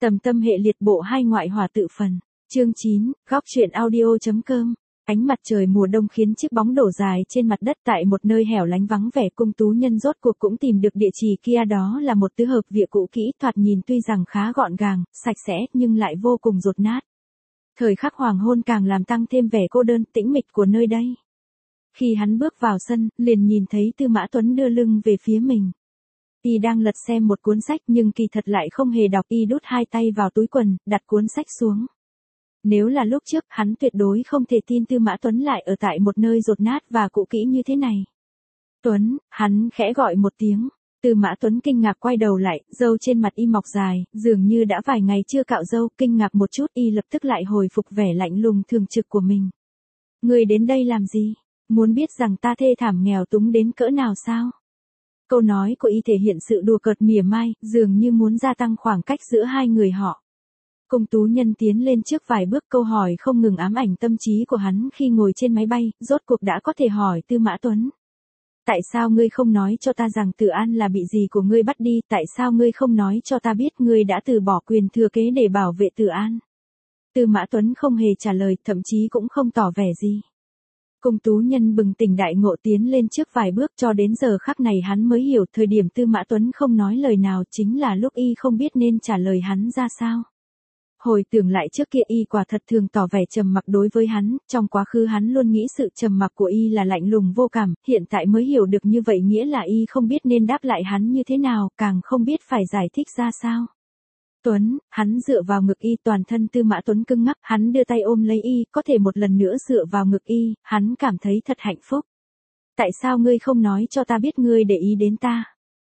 Tầm tâm hệ liệt bộ 2 ngoại hỏa tự phần. Chương 9, góc truyện audio.com. Ánh mặt trời mùa đông khiến chiếc bóng đổ dài trên mặt đất tại một nơi hẻo lánh vắng vẻ. Cung tú nhân rốt cuộc cũng tìm được địa chỉ kia, đó là một tứ hợp viện cũ kỹ, thoạt nhìn tuy rằng khá gọn gàng, sạch sẽ nhưng lại vô cùng dột nát. Thời khắc hoàng hôn càng làm tăng thêm vẻ cô đơn tĩnh mịch của nơi đây. Khi hắn bước vào sân, liền nhìn thấy Tư Mã Tuấn đưa lưng về phía mình. Y đang lật xem một cuốn sách nhưng kỳ thật lại không hề đọc. Y đút hai tay vào túi quần, đặt cuốn sách xuống. Nếu là lúc trước, hắn tuyệt đối không thể tin Tư Mã Tuấn lại ở tại một nơi dột nát và cũ kỹ như thế này. Tuấn, hắn khẽ gọi một tiếng. Tư Mã Tuấn kinh ngạc quay đầu lại, râu trên mặt y mọc dài, dường như đã vài ngày chưa cạo râu. Kinh ngạc một chút, y lập tức lại hồi phục vẻ lạnh lùng thường trực của mình. Người đến đây làm gì? Muốn biết rằng ta thê thảm nghèo túng đến cỡ nào sao? Câu nói của y thể hiện sự đùa cợt mỉa mai, dường như muốn gia tăng khoảng cách giữa hai người họ. Cung tú nhân tiến lên trước vài bước, câu hỏi không ngừng ám ảnh tâm trí của hắn khi ngồi trên máy bay, rốt cuộc đã có thể hỏi Tư Mã Tuấn. Tại sao ngươi không nói cho ta rằng Từ An là bị gì của ngươi bắt đi, tại sao ngươi không nói cho ta biết ngươi đã từ bỏ quyền thừa kế để bảo vệ Từ An? Tư Mã Tuấn không hề trả lời, thậm chí cũng không tỏ vẻ gì. Cung tú nhân bừng tỉnh đại ngộ tiến lên trước vài bước, cho đến giờ khắc này hắn mới hiểu thời điểm Tư Mã Tuấn không nói lời nào chính là lúc y không biết nên trả lời hắn ra sao. Hồi tưởng lại trước kia y quả thật thường tỏ vẻ trầm mặc đối với hắn, trong quá khứ hắn luôn nghĩ sự trầm mặc của y là lạnh lùng vô cảm, hiện tại mới hiểu được như vậy nghĩa là y không biết nên đáp lại hắn như thế nào, càng không biết phải giải thích ra sao. Tuấn, hắn dựa vào ngực y, toàn thân Tư Mã Tuấn cứng ngắc, hắn đưa tay ôm lấy y, có thể một lần nữa dựa vào ngực y, hắn cảm thấy thật hạnh phúc. Tại sao ngươi không nói cho ta biết ngươi để ý đến ta?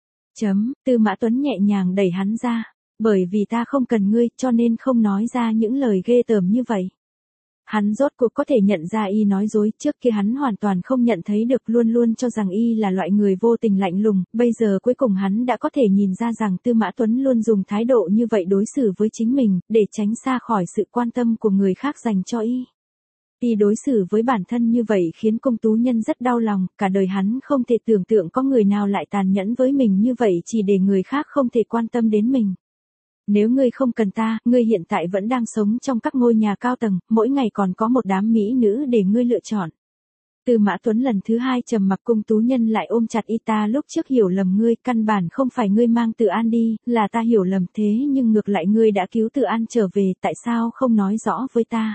Tư Mã Tuấn nhẹ nhàng đẩy hắn ra. Bởi vì ta không cần ngươi, cho nên không nói ra những lời ghê tởm như vậy. Hắn rốt cuộc có thể nhận ra y nói dối, trước kia hắn hoàn toàn không nhận thấy được, luôn luôn cho rằng y là loại người vô tình lạnh lùng, bây giờ cuối cùng hắn đã có thể nhìn ra rằng Tư Mã Tuấn luôn dùng thái độ như vậy đối xử với chính mình, để tránh xa khỏi sự quan tâm của người khác dành cho y. Y đối xử với bản thân như vậy khiến cung tú nhân rất đau lòng, cả đời hắn không thể tưởng tượng có người nào lại tàn nhẫn với mình như vậy chỉ để người khác không thể quan tâm đến mình. Nếu ngươi không cần ta, ngươi hiện tại vẫn đang sống trong các ngôi nhà cao tầng, mỗi ngày còn có một đám mỹ nữ để ngươi lựa chọn. Tư Mã Tuấn lần thứ hai trầm mặc, cung tú nhân lại ôm chặt y, ta lúc trước hiểu lầm ngươi, căn bản không phải ngươi mang Từ An đi, là ta hiểu lầm, thế nhưng ngược lại ngươi đã cứu Từ An trở về, tại sao không nói rõ với ta?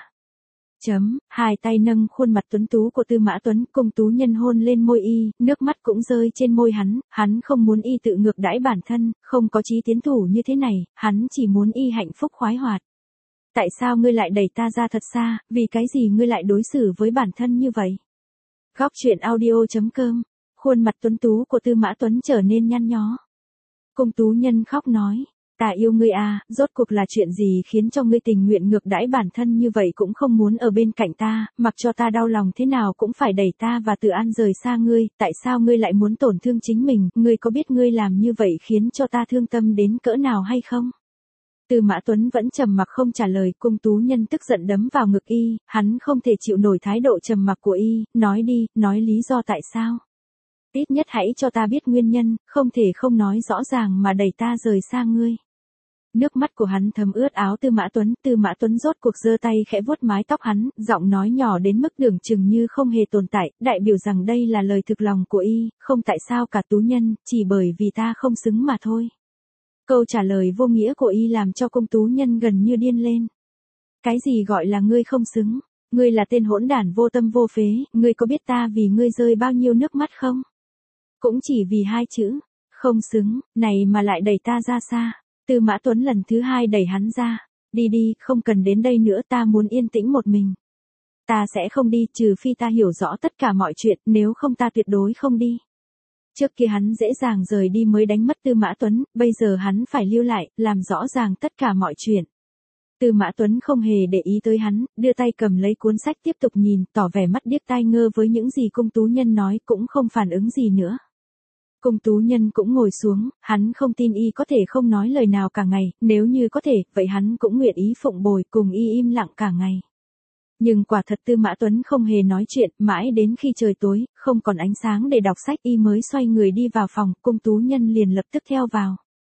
Hai tay nâng khuôn mặt tuấn tú của Tư Mã Tuấn, cung tú nhân hôn lên môi y, nước mắt cũng rơi trên môi hắn không muốn y tự ngược đãi bản thân, không có chí tiến thủ như thế này, hắn chỉ muốn y hạnh phúc khoái hoạt. Tại sao ngươi lại đẩy ta ra thật xa, vì cái gì ngươi lại đối xử với bản thân như vậy? Góc truyện audio.com, khuôn mặt tuấn tú của Tư Mã Tuấn trở nên nhăn nhó. Cung tú nhân khóc nói. Ta yêu ngươi à, rốt cuộc là chuyện gì khiến cho ngươi tình nguyện ngược đãi bản thân như vậy, cũng không muốn ở bên cạnh ta, mặc cho ta đau lòng thế nào cũng phải đẩy ta và Từ An rời xa ngươi, tại sao ngươi lại muốn tổn thương chính mình, ngươi có biết ngươi làm như vậy khiến cho ta thương tâm đến cỡ nào hay không? Tư Mã Tuấn vẫn trầm mặc không trả lời, cung tú nhân tức giận đấm vào ngực y, hắn không thể chịu nổi thái độ trầm mặc của y, nói đi, nói lý do tại sao? Ít nhất hãy cho ta biết nguyên nhân, không thể không nói rõ ràng mà đẩy ta rời xa ngươi. Nước mắt của hắn thấm ướt áo Tư Mã Tuấn rốt cuộc giơ tay khẽ vuốt mái tóc hắn, giọng nói nhỏ đến mức tưởng chừng như không hề tồn tại, đại biểu rằng đây là lời thực lòng của y, không tại sao cả tú nhân, chỉ bởi vì ta không xứng mà thôi. Câu trả lời vô nghĩa của y làm cho cung tú nhân gần như điên lên. Cái gì gọi là ngươi không xứng? Ngươi là tên hỗn đản vô tâm vô phế, ngươi có biết ta vì ngươi rơi bao nhiêu nước mắt không? Cũng chỉ vì hai chữ, không xứng, này mà lại đẩy ta ra xa. Tư Mã Tuấn lần thứ hai đẩy hắn ra. Đi đi, không cần đến đây nữa, ta muốn yên tĩnh một mình. Ta sẽ không đi, trừ phi ta hiểu rõ tất cả mọi chuyện, nếu không ta tuyệt đối không đi. Trước kia hắn dễ dàng rời đi mới đánh mất Tư Mã Tuấn, bây giờ hắn phải lưu lại, làm rõ ràng tất cả mọi chuyện. Tư Mã Tuấn không hề để ý tới hắn, đưa tay cầm lấy cuốn sách tiếp tục nhìn, tỏ vẻ mắt điếc tai ngơ với những gì cung tú nhân nói, cũng không phản ứng gì nữa. Cung tú nhân cũng ngồi xuống, hắn không tin y có thể không nói lời nào cả ngày, nếu như có thể, vậy hắn cũng nguyện ý phụng bồi cùng y im lặng cả ngày. Nhưng quả thật Tư Mã Tuấn không hề nói chuyện, mãi đến khi trời tối, không còn ánh sáng để đọc sách y mới xoay người đi vào phòng, cung tú nhân liền lập tức theo vào.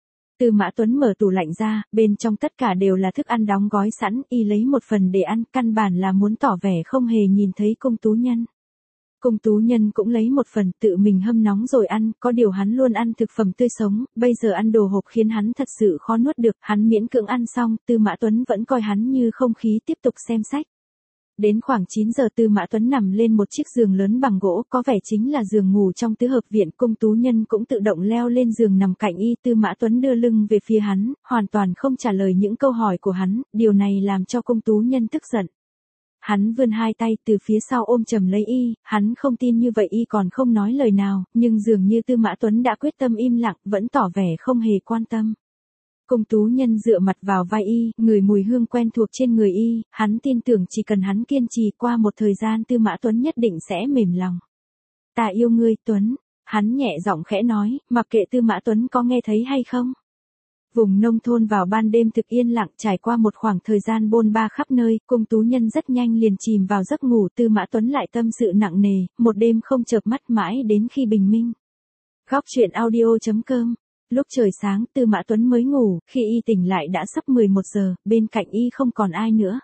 Tư Mã Tuấn mở tủ lạnh ra, bên trong tất cả đều là thức ăn đóng gói sẵn, y lấy một phần để ăn, căn bản là muốn tỏ vẻ không hề nhìn thấy Cung Tú Nhân. Cung Tú Nhân cũng lấy một phần tự mình hâm nóng rồi ăn, có điều hắn luôn ăn thực phẩm tươi sống, bây giờ ăn đồ hộp khiến hắn thật sự khó nuốt được, hắn miễn cưỡng ăn xong, Tư Mã Tuấn vẫn coi hắn như không khí tiếp tục xem sách. Đến khoảng 9 giờ Tư Mã Tuấn nằm lên một chiếc giường lớn bằng gỗ, có vẻ chính là giường ngủ trong tứ hợp viện. Cung Tú Nhân cũng tự động leo lên giường nằm cạnh y. Tư Mã Tuấn đưa lưng về phía hắn, hoàn toàn không trả lời những câu hỏi của hắn, điều này làm cho Cung Tú Nhân tức giận. Hắn vươn hai tay từ phía sau ôm chầm lấy y, hắn không tin như vậy y còn không nói lời nào, nhưng dường như Tư Mã Tuấn đã quyết tâm im lặng, vẫn tỏ vẻ không hề quan tâm. Cung Tú Nhân dựa mặt vào vai y, ngửi mùi hương quen thuộc trên người y, hắn tin tưởng chỉ cần hắn kiên trì qua một thời gian Tư Mã Tuấn nhất định sẽ mềm lòng. Ta yêu ngươi Tuấn, hắn nhẹ giọng khẽ nói, mặc kệ Tư Mã Tuấn có nghe thấy hay không. Vùng nông thôn vào ban đêm thực yên lặng, trải qua một khoảng thời gian bôn ba khắp nơi, Cung Tú Nhân rất nhanh liền chìm vào giấc ngủ. Tư Mã Tuấn lại tâm sự nặng nề, một đêm không chợp mắt mãi đến khi bình minh. Góc truyện audio.com. Lúc trời sáng Tư Mã Tuấn mới ngủ, khi y tỉnh lại đã sắp 11 giờ, bên cạnh y không còn ai nữa.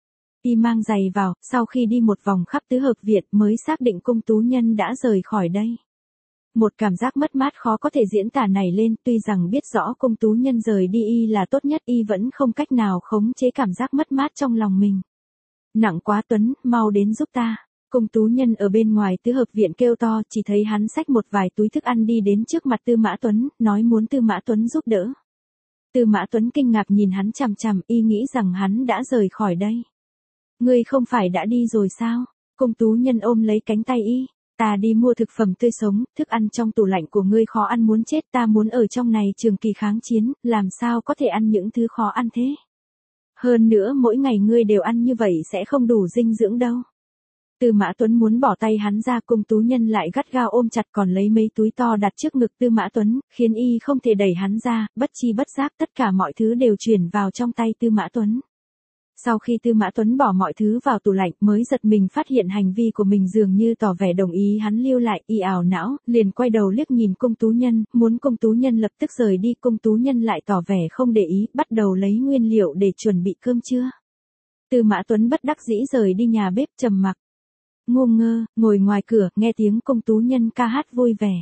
Y mang giày vào, sau khi đi một vòng khắp tứ hợp viện mới xác định Cung Tú Nhân đã rời khỏi đây. Một cảm giác mất mát khó có thể diễn tả nảy lên, tuy rằng biết rõ Cung Tú Nhân rời đi y là tốt nhất, y vẫn không cách nào khống chế cảm giác mất mát trong lòng mình. Nặng quá Tuấn, mau đến giúp ta. Cung Tú Nhân ở bên ngoài tứ hợp viện kêu to, chỉ thấy hắn xách một vài túi thức ăn đi đến trước mặt Tư Mã Tuấn, nói muốn Tư Mã Tuấn giúp đỡ. Tư Mã Tuấn kinh ngạc nhìn hắn chằm chằm, y nghĩ rằng hắn đã rời khỏi đây. Ngươi không phải đã đi rồi sao? Cung Tú Nhân ôm lấy cánh tay y. Ta đi mua thực phẩm tươi sống, thức ăn trong tủ lạnh của ngươi khó ăn muốn chết, ta muốn ở trong này trường kỳ kháng chiến, làm sao có thể ăn những thứ khó ăn thế? Hơn nữa mỗi ngày ngươi đều ăn như vậy sẽ không đủ dinh dưỡng đâu. Tư Mã Tuấn muốn bỏ tay hắn ra, Cung Tú Nhân lại gắt gao ôm chặt còn lấy mấy túi to đặt trước ngực Tư Mã Tuấn, khiến y không thể đẩy hắn ra, bất chi bất giác tất cả mọi thứ đều chuyển vào trong tay Tư Mã Tuấn. Sau khi Tư Mã Tuấn bỏ mọi thứ vào tủ lạnh mới giật mình phát hiện hành vi của mình dường như tỏ vẻ đồng ý, hắn lưu lại, y ảo não, liền quay đầu liếc nhìn Cung Tú Nhân, muốn Cung Tú Nhân lập tức rời đi. Cung Tú Nhân lại tỏ vẻ không để ý, bắt đầu lấy nguyên liệu để chuẩn bị cơm trưa. Tư Mã Tuấn bất đắc dĩ rời đi nhà bếp trầm mặc. Ngu ngơ, ngồi ngoài cửa, nghe tiếng Cung Tú Nhân ca hát vui vẻ.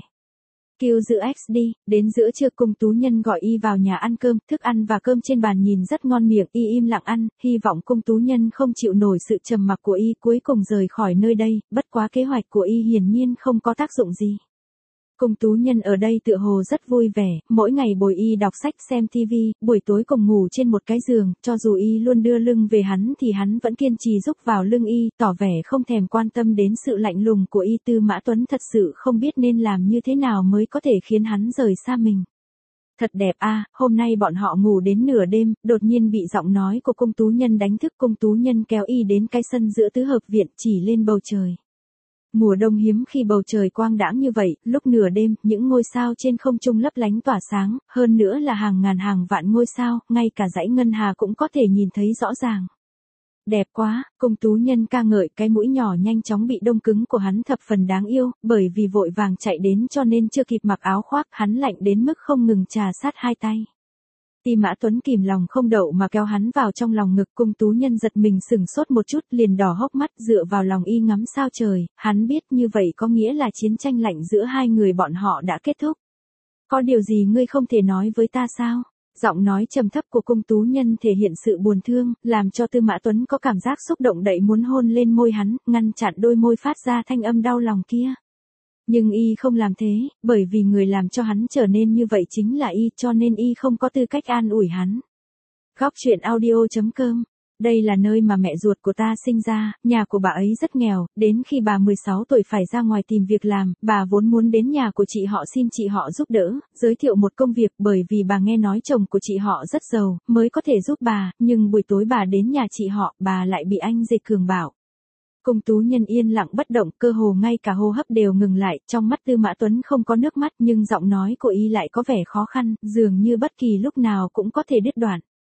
Kêu giữ X đi, đến giữa trưa Cung Tú Nhân gọi y vào nhà ăn cơm, thức ăn và cơm trên bàn nhìn rất ngon miệng, y im lặng ăn, hy vọng Cung Tú Nhân không chịu nổi sự trầm mặc của y, cuối cùng rời khỏi nơi đây, bất quá kế hoạch của y hiển nhiên không có tác dụng gì. Cung Tú Nhân ở đây tựa hồ rất vui vẻ, mỗi ngày bồi y đọc sách xem TV, buổi tối cùng ngủ trên một cái giường, cho dù y luôn đưa lưng về hắn thì hắn vẫn kiên trì rúc vào lưng y, tỏ vẻ không thèm quan tâm đến sự lạnh lùng của y. Tư Mã Tuấn thật sự không biết nên làm như thế nào mới có thể khiến hắn rời xa mình. Thật đẹp a, hôm nay bọn họ ngủ đến nửa đêm, đột nhiên bị giọng nói của Cung Tú Nhân đánh thức. Cung Tú Nhân kéo y đến cái sân giữa tứ hợp viện, chỉ lên bầu trời. Mùa đông hiếm khi bầu trời quang đãng như vậy, lúc nửa đêm, những ngôi sao trên không trung lấp lánh tỏa sáng, hơn nữa là hàng ngàn hàng vạn ngôi sao, ngay cả dãy ngân hà cũng có thể nhìn thấy rõ ràng. Đẹp quá, Cung Tú Nhân ca ngợi, cái mũi nhỏ nhanh chóng bị đông cứng của hắn thập phần đáng yêu, bởi vì vội vàng chạy đến cho nên chưa kịp mặc áo khoác, hắn lạnh đến mức không ngừng trà sát hai tay. Tư Mã Tuấn kìm lòng không đậu mà kéo hắn vào trong lòng ngực. Cung Tú Nhân giật mình sửng sốt một chút, liền đỏ hốc mắt, dựa vào lòng y ngắm sao trời, hắn biết như vậy có nghĩa là chiến tranh lạnh giữa hai người bọn họ đã kết thúc. Có điều gì ngươi không thể nói với ta sao? Giọng nói trầm thấp của Cung Tú Nhân thể hiện sự buồn thương, làm cho Tư Mã Tuấn có cảm giác xúc động đậy muốn hôn lên môi hắn, ngăn chặn đôi môi phát ra thanh âm đau lòng kia. Nhưng y không làm thế, bởi vì người làm cho hắn trở nên như vậy chính là y, cho nên y không có tư cách an ủi hắn. Góc truyện audio.com. Đây là nơi mà mẹ ruột của ta sinh ra, nhà của bà ấy rất nghèo, đến khi bà 16 tuổi phải ra ngoài tìm việc làm, bà vốn muốn đến nhà của chị họ xin chị họ giúp đỡ, giới thiệu một công việc, bởi vì bà nghe nói chồng của chị họ rất giàu, mới có thể giúp bà, nhưng buổi tối bà đến nhà chị họ, bà lại bị anh dê cường bạo. Cung Tú Nhân yên lặng bất động, cơ hồ ngay cả hô hấp đều ngừng lại, trong mắt Tư Mã Tuấn không có nước mắt, nhưng giọng nói của y lại có vẻ khó khăn, dường như bất kỳ lúc nào cũng có thể đứt đoạn.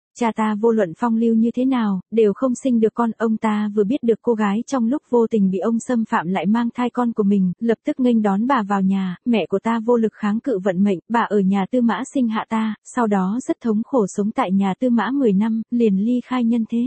Cha ta vô luận phong lưu như thế nào, đều không sinh được con. Ông ta vừa biết được cô gái trong lúc vô tình bị ông xâm phạm lại mang thai con của mình, lập tức nghênh đón bà vào nhà. Mẹ của ta vô lực kháng cự vận mệnh, bà ở nhà Tư Mã sinh hạ ta, sau đó rất thống khổ sống tại nhà Tư Mã 10 năm, liền ly khai nhân thế.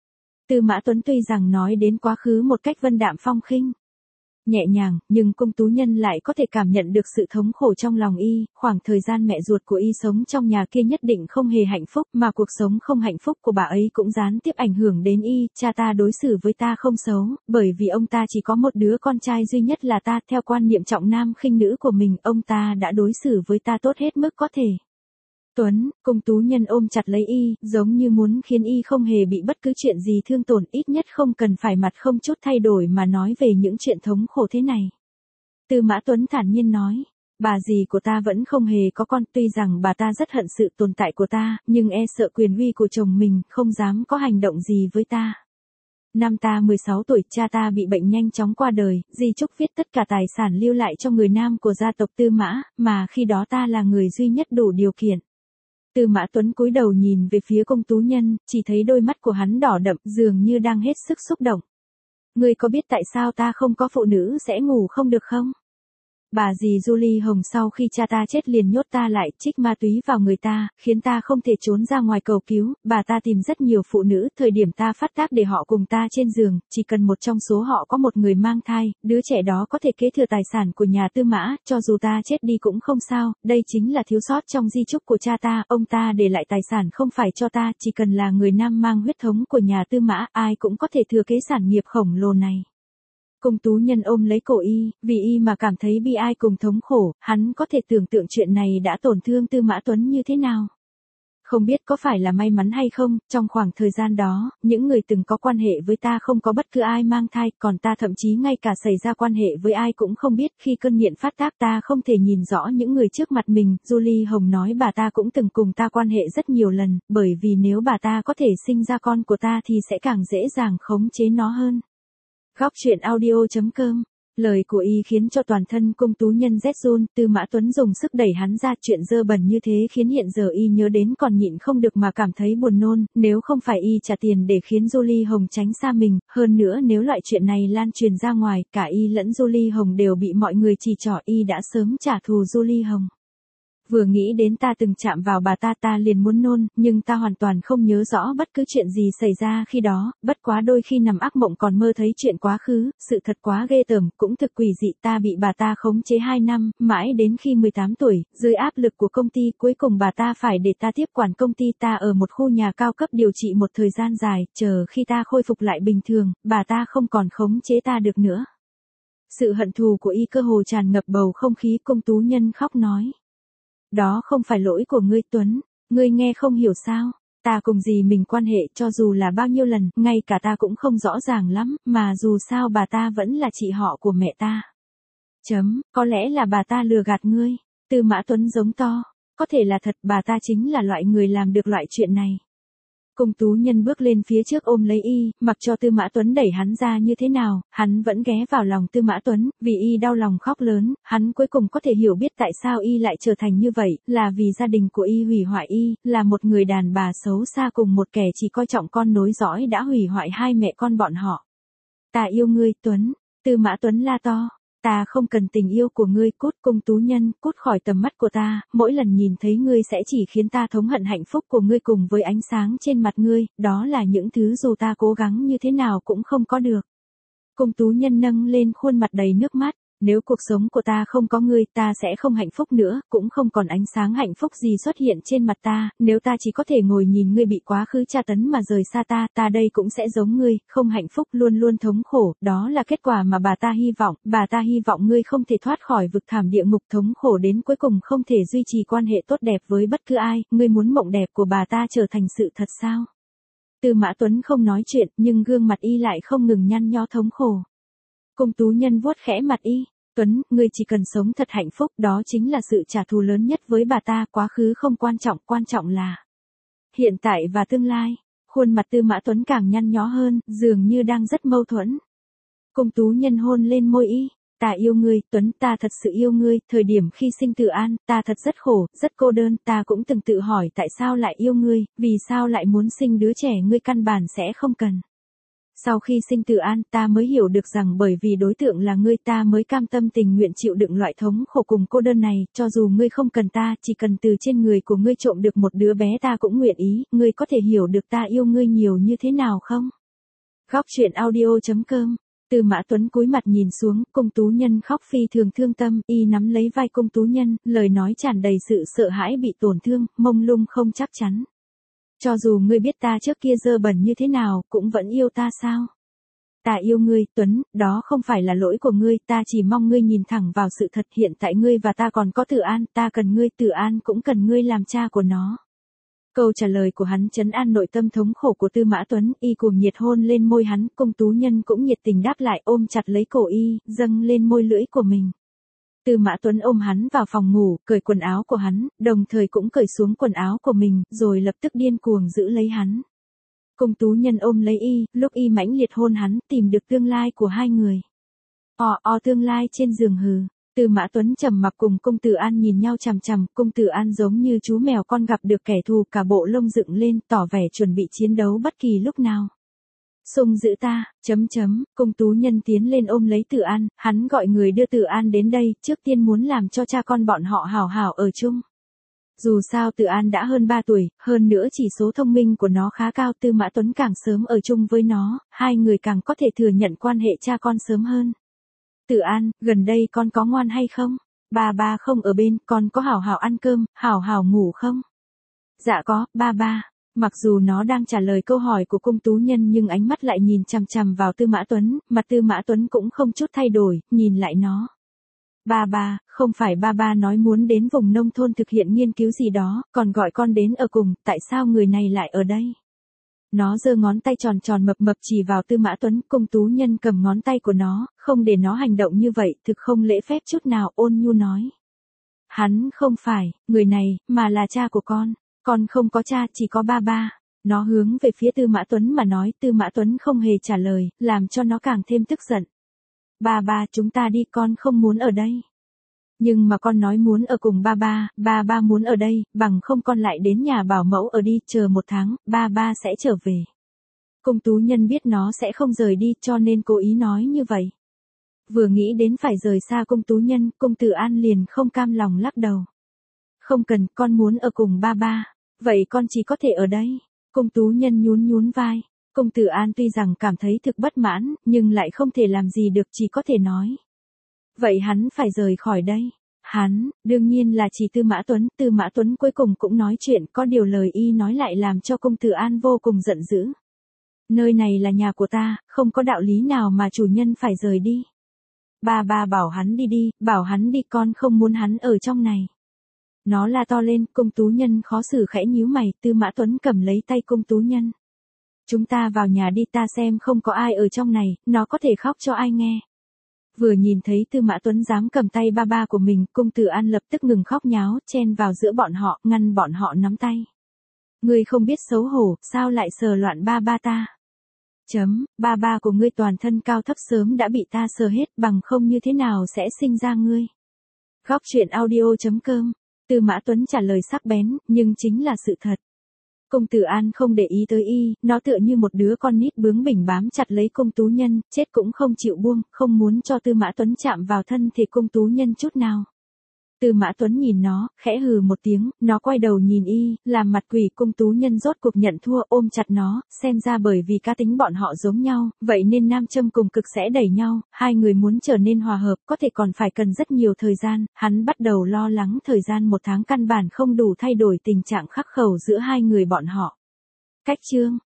Tư Mã Tuấn tuy rằng nói đến quá khứ một cách vân đạm phong khinh, nhẹ nhàng, nhưng Cung Tú Nhân lại có thể cảm nhận được sự thống khổ trong lòng y. Khoảng thời gian mẹ ruột của y sống trong nhà kia nhất định không hề hạnh phúc, mà cuộc sống không hạnh phúc của bà ấy cũng gián tiếp ảnh hưởng đến y. Cha ta đối xử với ta không xấu, bởi vì ông ta chỉ có một đứa con trai duy nhất là ta. Theo quan niệm trọng nam khinh nữ của mình, ông ta đã đối xử với ta tốt hết mức có thể. Tuấn, Cung Tú Nhân ôm chặt lấy y, giống như muốn khiến y không hề bị bất cứ chuyện gì thương tổn, ít nhất không cần phải mặt không chút thay đổi mà nói về những chuyện thống khổ thế này. Tư Mã Tuấn thản nhiên nói, bà dì của ta vẫn không hề có con, tuy rằng bà ta rất hận sự tồn tại của ta, nhưng e sợ quyền uy của chồng mình, không dám có hành động gì với ta. Năm ta 16 tuổi, cha ta bị bệnh nhanh chóng qua đời, di chúc viết tất cả tài sản lưu lại cho người nam của gia tộc Tư Mã, mà khi đó ta là người duy nhất đủ điều kiện. Tư Mã Tuấn cúi đầu nhìn về phía Cung Tú Nhân, chỉ thấy đôi mắt của hắn đỏ đậm, dường như đang hết sức xúc động. Ngươi có biết tại sao ta không có phụ nữ sẽ ngủ không được không? Bà dì Julie Hồng sau khi cha ta chết liền nhốt ta lại, trích ma túy vào người ta, khiến ta không thể trốn ra ngoài cầu cứu. Bà ta tìm rất nhiều phụ nữ, thời điểm ta phát tác để họ cùng ta trên giường, chỉ cần một trong số họ có một người mang thai, đứa trẻ đó có thể kế thừa tài sản của nhà Tư Mã, cho dù ta chết đi cũng không sao. Đây chính là thiếu sót trong di chúc của cha ta, ông ta để lại tài sản không phải cho ta, chỉ cần là người nam mang huyết thống của nhà Tư Mã, ai cũng có thể thừa kế sản nghiệp khổng lồ này. Cung Tú Nhân ôm lấy cổ y, vì y mà cảm thấy bi ai cùng thống khổ, hắn có thể tưởng tượng chuyện này đã tổn thương Tư Mã Tuấn như thế nào. Không biết có phải là may mắn hay không, trong khoảng thời gian đó, những người từng có quan hệ với ta không có bất cứ ai mang thai, còn ta thậm chí ngay cả xảy ra quan hệ với ai cũng không biết. Khi cơn nghiện phát tác ta không thể nhìn rõ những người trước mặt mình. Julie Hồng nói bà ta cũng từng cùng ta quan hệ rất nhiều lần, bởi vì nếu bà ta có thể sinh ra con của ta thì sẽ càng dễ dàng khống chế nó hơn. Góc truyện audio.com. Lời của y khiến cho toàn thân Cung Tú Nhân rét run. Tư Mã Tuấn dùng sức đẩy hắn ra, chuyện dơ bẩn như thế khiến hiện giờ y nhớ đến còn nhịn không được mà cảm thấy buồn nôn. Nếu không phải y trả tiền để khiến Julie Hồng tránh xa mình, hơn nữa nếu loại chuyện này lan truyền ra ngoài, cả y lẫn Julie Hồng đều bị mọi người chỉ trỏ, y đã sớm trả thù Julie Hồng. Vừa nghĩ đến ta từng chạm vào bà ta liền muốn nôn, nhưng ta hoàn toàn không nhớ rõ bất cứ chuyện gì xảy ra khi đó, bất quá đôi khi nằm ác mộng còn mơ thấy chuyện quá khứ, sự thật quá ghê tởm, cũng thực quỷ dị. Ta bị bà ta khống chế 2 năm, mãi đến khi 18 tuổi, dưới áp lực của công ty, cuối cùng bà ta phải để ta tiếp quản công ty. Ta ở một khu nhà cao cấp điều trị một thời gian dài, chờ khi ta khôi phục lại bình thường, bà ta không còn khống chế ta được nữa. Sự hận thù của y cơ hồ tràn ngập bầu không khí. Cung Tú Nhân khóc nói. Đó không phải lỗi của ngươi Tuấn, ngươi nghe không hiểu sao, ta cùng dì mình quan hệ cho dù là bao nhiêu lần, ngay cả ta cũng không rõ ràng lắm, mà dù sao bà ta vẫn là chị họ của mẹ ta. Có lẽ là bà ta lừa gạt ngươi. Tư Mã Tuấn giống to, có thể là thật, bà ta chính là loại người làm được loại chuyện này. Cung Tú Nhân bước lên phía trước ôm lấy y, mặc cho Tư Mã Tuấn đẩy hắn ra như thế nào, hắn vẫn ghé vào lòng Tư Mã Tuấn, vì y đau lòng khóc lớn. Hắn cuối cùng có thể hiểu biết tại sao y lại trở thành như vậy, là vì gia đình của y hủy hoại y, là một người đàn bà xấu xa cùng một kẻ chỉ coi trọng con nối dõi đã hủy hoại hai mẹ con bọn họ. Ta yêu ngươi Tuấn, Tư Mã Tuấn la to. Ta không cần tình yêu của ngươi, cút. Cung Tú Nhân, cút khỏi tầm mắt của ta, mỗi lần nhìn thấy ngươi sẽ chỉ khiến ta thống hận hạnh phúc của ngươi cùng với ánh sáng trên mặt ngươi, đó là những thứ dù ta cố gắng như thế nào cũng không có được. Cung Tú Nhân nâng lên khuôn mặt đầy nước mắt. Nếu cuộc sống của ta không có ngươi, ta sẽ không hạnh phúc nữa, cũng không còn ánh sáng hạnh phúc gì xuất hiện trên mặt ta. Nếu ta chỉ có thể ngồi nhìn ngươi bị quá khứ tra tấn mà rời xa ta, ta đây cũng sẽ giống ngươi, không hạnh phúc, luôn luôn thống khổ. Đó là kết quả mà bà ta hy vọng. Bà ta hy vọng ngươi không thể thoát khỏi vực thẳm địa ngục, thống khổ đến cuối cùng không thể duy trì quan hệ tốt đẹp với bất cứ ai. Ngươi muốn mộng đẹp của bà ta trở thành sự thật sao? Tư Mã Tuấn không nói chuyện, nhưng gương mặt y lại không ngừng nhăn nhó thống khổ. Cung Tú Nhân vuốt khẽ mặt y. Tuấn, ngươi chỉ cần sống thật hạnh phúc, đó chính là sự trả thù lớn nhất với bà ta. Quá khứ không quan trọng là hiện tại và tương lai. Khuôn mặt Tư Mã Tuấn càng nhăn nhó hơn, dường như đang rất mâu thuẫn. Cung Tú Nhân hôn lên môi y. ta yêu ngươi, Tuấn, ta thật sự yêu ngươi, thời điểm khi sinh Từ An, ta thật rất khổ, rất cô đơn, ta cũng từng tự hỏi tại sao lại yêu ngươi, vì sao lại muốn sinh đứa trẻ ngươi căn bản sẽ không cần. Sau khi sinh Từ An, ta mới hiểu được rằng bởi vì đối tượng là ngươi ta mới cam tâm tình nguyện chịu đựng loại thống khổ cùng cô đơn này, cho dù ngươi không cần ta, chỉ cần từ trên người của ngươi trộm được một đứa bé ta cũng nguyện ý, ngươi có thể hiểu được ta yêu ngươi nhiều như thế nào không? Góc truyện audio.com. Tư Mã Tuấn cúi mặt nhìn xuống, Cung Tú Nhân khóc phi thường thương tâm, y nắm lấy vai Cung Tú Nhân, lời nói tràn đầy sự sợ hãi bị tổn thương, mông lung không chắc chắn. Cho dù ngươi biết ta trước kia dơ bẩn như thế nào, cũng vẫn yêu ta sao? Ta yêu ngươi, Tuấn, đó không phải là lỗi của ngươi, ta chỉ mong ngươi nhìn thẳng vào sự thật, hiện tại ngươi và ta còn có Từ An, ta cần ngươi, Từ An cũng cần ngươi làm cha của nó. Câu trả lời của hắn trấn an nội tâm thống khổ của Tư Mã Tuấn, y cuồng nhiệt hôn lên môi hắn, Cung Tú Nhân cũng nhiệt tình đáp lại, ôm chặt lấy cổ y, dâng lên môi lưỡi của mình. Tư Mã Tuấn ôm hắn vào phòng ngủ, cởi quần áo của hắn, đồng thời cũng cởi xuống quần áo của mình, rồi lập tức điên cuồng giữ lấy hắn. Cung Tú Nhân ôm lấy y, lúc y mãnh liệt hôn hắn, tìm được tương lai của hai người. Tương lai trên giường hừ. Tư Mã Tuấn trầm mặc cùng Cung Từ An nhìn nhau chằm chằm, Cung Từ An giống như chú mèo con gặp được kẻ thù, cả bộ lông dựng lên, tỏ vẻ chuẩn bị chiến đấu bất kỳ lúc nào. Xung giữ ta, Cung Tú Nhân tiến lên ôm lấy Từ An, hắn gọi người đưa Từ An đến đây, trước tiên muốn làm cho cha con bọn họ hảo hảo ở chung. Dù sao Từ An đã hơn 3 tuổi, hơn nữa chỉ số thông minh của nó khá cao, Tư Mã Tuấn càng sớm ở chung với nó, hai người càng có thể thừa nhận quan hệ cha con sớm hơn. Từ An, gần đây con có ngoan hay không? Ba không ở bên, con có hảo hảo ăn cơm, hảo hảo ngủ không? Dạ có, ba. Mặc dù nó đang trả lời câu hỏi của Cung Tú Nhân nhưng ánh mắt lại nhìn chằm chằm vào Tư Mã Tuấn, mặt Tư Mã Tuấn cũng không chút thay đổi, nhìn lại nó. Ba, không phải ba nói muốn đến vùng nông thôn thực hiện nghiên cứu gì đó, còn gọi con đến ở cùng, tại sao người này lại ở đây? Nó giơ ngón tay tròn tròn mập mập chỉ vào Tư Mã Tuấn, Cung Tú Nhân cầm ngón tay của nó, không để nó hành động như vậy, thực không lễ phép chút nào, ôn nhu nói. Hắn không phải, người này, mà là cha của con không có cha, chỉ có ba. Nó hướng về phía Tư Mã Tuấn mà nói, Tư Mã Tuấn không hề trả lời, làm cho nó càng thêm tức giận. Ba, chúng ta đi, con không muốn ở đây. Nhưng mà con nói muốn ở cùng ba muốn ở đây, bằng không con lại đến nhà bảo mẫu ở đi, chờ 1 tháng, ba sẽ trở về. Cung Tú Nhân biết nó sẽ không rời đi cho nên cố ý nói như vậy. Vừa nghĩ đến phải rời xa Cung Tú Nhân, Cung Từ An liền không cam lòng lắc đầu. Không cần, con muốn ở cùng ba. Vậy con chỉ có thể ở đây. Cung Tú Nhân nhún vai. Cung Từ An tuy rằng cảm thấy thực bất mãn, nhưng lại không thể làm gì được, chỉ có thể nói. Vậy hắn phải rời khỏi đây. Hắn, đương nhiên là chỉ Tư Mã Tuấn cuối cùng cũng nói chuyện, có điều lời y nói lại làm cho Cung Từ An vô cùng giận dữ. Nơi này là nhà của ta, không có đạo lý nào mà chủ nhân phải rời đi. Ba bảo hắn đi, bảo hắn đi, con không muốn hắn ở trong này. Nó la to lên, Cung Tú Nhân khó xử khẽ nhíu mày, Tư Mã Tuấn cầm lấy tay Cung Tú Nhân. Chúng ta vào nhà đi, ta xem không có ai ở trong này, nó có thể khóc cho ai nghe. Vừa nhìn thấy Tư Mã Tuấn dám cầm tay ba của mình, Cung Từ An lập tức ngừng khóc nháo, chen vào giữa bọn họ, ngăn bọn họ nắm tay. Ngươi không biết xấu hổ, sao lại sờ loạn ba ta? Ba của ngươi toàn thân cao thấp sớm đã bị ta sờ hết, bằng không như thế nào sẽ sinh ra ngươi? Góc truyện audio.com. Tư Mã Tuấn trả lời sắc bén, nhưng chính là sự thật. Cung Từ An không để ý tới y, nó tựa như một đứa con nít bướng bỉnh bám chặt lấy Cung Tú Nhân, chết cũng không chịu buông, không muốn cho Tư Mã Tuấn chạm vào thân thể Cung Tú Nhân chút nào. Tư Mã Tuấn nhìn nó, khẽ hừ một tiếng, nó quay đầu nhìn y, làm mặt quỷ. Cung Tú Nhân rốt cuộc nhận thua, ôm chặt nó, xem ra bởi vì cá tính bọn họ giống nhau, vậy nên nam châm cùng cực sẽ đẩy nhau, hai người muốn trở nên hòa hợp, có thể còn phải cần rất nhiều thời gian, hắn bắt đầu lo lắng thời gian 1 tháng căn bản không đủ thay đổi tình trạng khắc khẩu giữa hai người bọn họ. Cách chương